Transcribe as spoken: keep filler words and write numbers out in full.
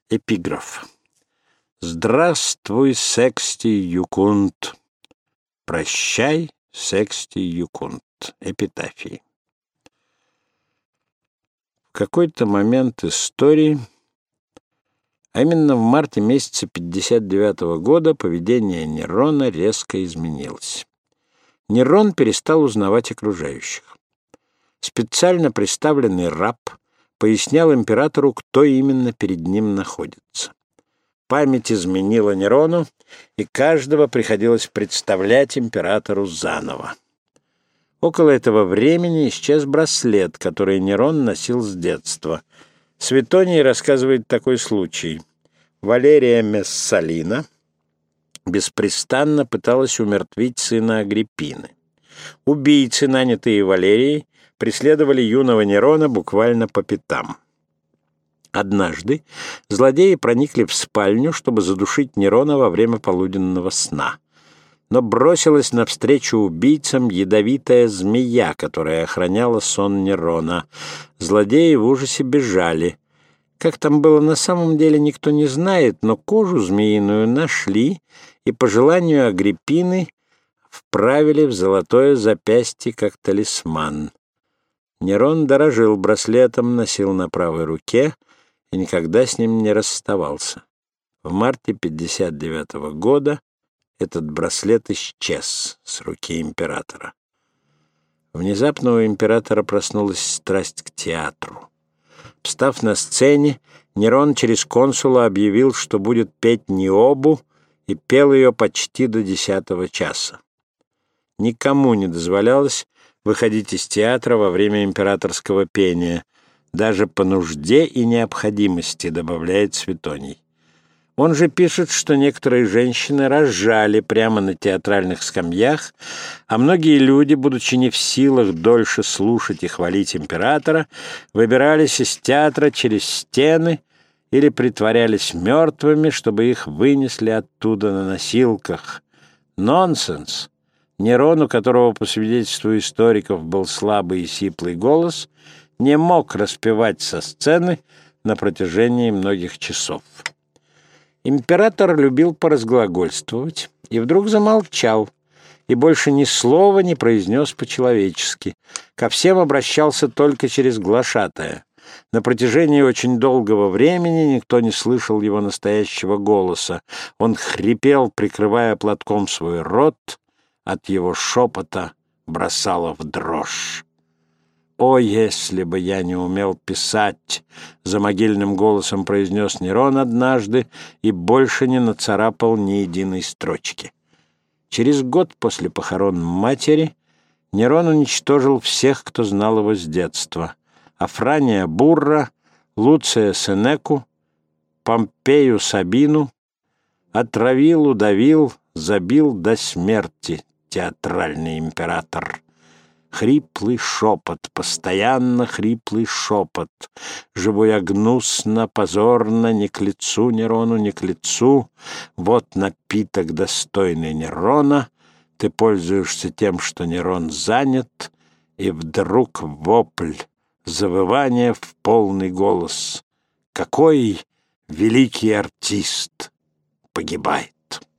Эпиграф. Здравствуй, Секстий Юкунд. Прощай, Секстий Юкунд. Эпитафии. В какой-то момент истории, а именно в марте месяца пятьдесят девятого года, поведение Нерона резко изменилось. Нерон перестал узнавать окружающих. Специально представленный раб пояснял императору, кто именно перед ним находится. Память изменила Нерону, и каждого приходилось представлять императору заново. Около этого времени исчез браслет, который Нерон носил с детства. Светоний рассказывает такой случай. Валерия Мессалина беспрестанно пыталась умертвить сына Агриппины. Убийцы, нанятые Валерией, преследовали юного Нерона буквально по пятам. Однажды злодеи проникли в спальню, чтобы задушить Нерона во время полуденного сна. Но бросилась навстречу убийцам ядовитая змея, которая охраняла сон Нерона. Злодеи в ужасе бежали. Как там было на самом деле, никто не знает, но кожу змеиную нашли и, по желанию Агриппины, вправили в золотое запястье как талисман. Нерон дорожил браслетом, носил на правой руке и никогда с ним не расставался. В марте пятьдесят девятого года этот браслет исчез с руки императора. Внезапно у императора проснулась страсть к театру. Встав на сцене, Нерон через консула объявил, что будет петь Ниобу, и пел ее почти до десятого часа. Никому не дозволялось выходить из театра во время императорского пения, даже по нужде и необходимости, добавляет Светоний. Он же пишет, что некоторые женщины рожали прямо на театральных скамьях, а многие люди, будучи не в силах дольше слушать и хвалить императора, выбирались из театра через стены или притворялись мертвыми, чтобы их вынесли оттуда на носилках. Нонсенс! Нерон, у которого, по свидетельству историков, был слабый и сиплый голос, не мог распевать со сцены на протяжении многих часов. Император любил поразглагольствовать и вдруг замолчал, и больше ни слова не произнес по-человечески. Ко всем обращался только через глашатая. На протяжении очень долгого времени никто не слышал его настоящего голоса. Он хрипел, прикрывая платком свой рот, от его шепота бросало в дрожь. «О, если бы я не умел писать!» — за могильным голосом произнес Нерон однажды и больше не нацарапал ни единой строчки. Через год после похорон матери Нерон уничтожил всех, кто знал его с детства: Афрания Бурра, Луция Сенеку, Помпею Сабину, отравил, удавил, забил до смерти театральный император. Хриплый шепот, постоянно хриплый шепот. Живу я гнусно, позорно, не к лицу Нерону, не к лицу. Вот напиток, достойный Нерона. Ты пользуешься тем, что Нерон занят, и вдруг вопль, завывание в полный голос. Какой великий артист погибает!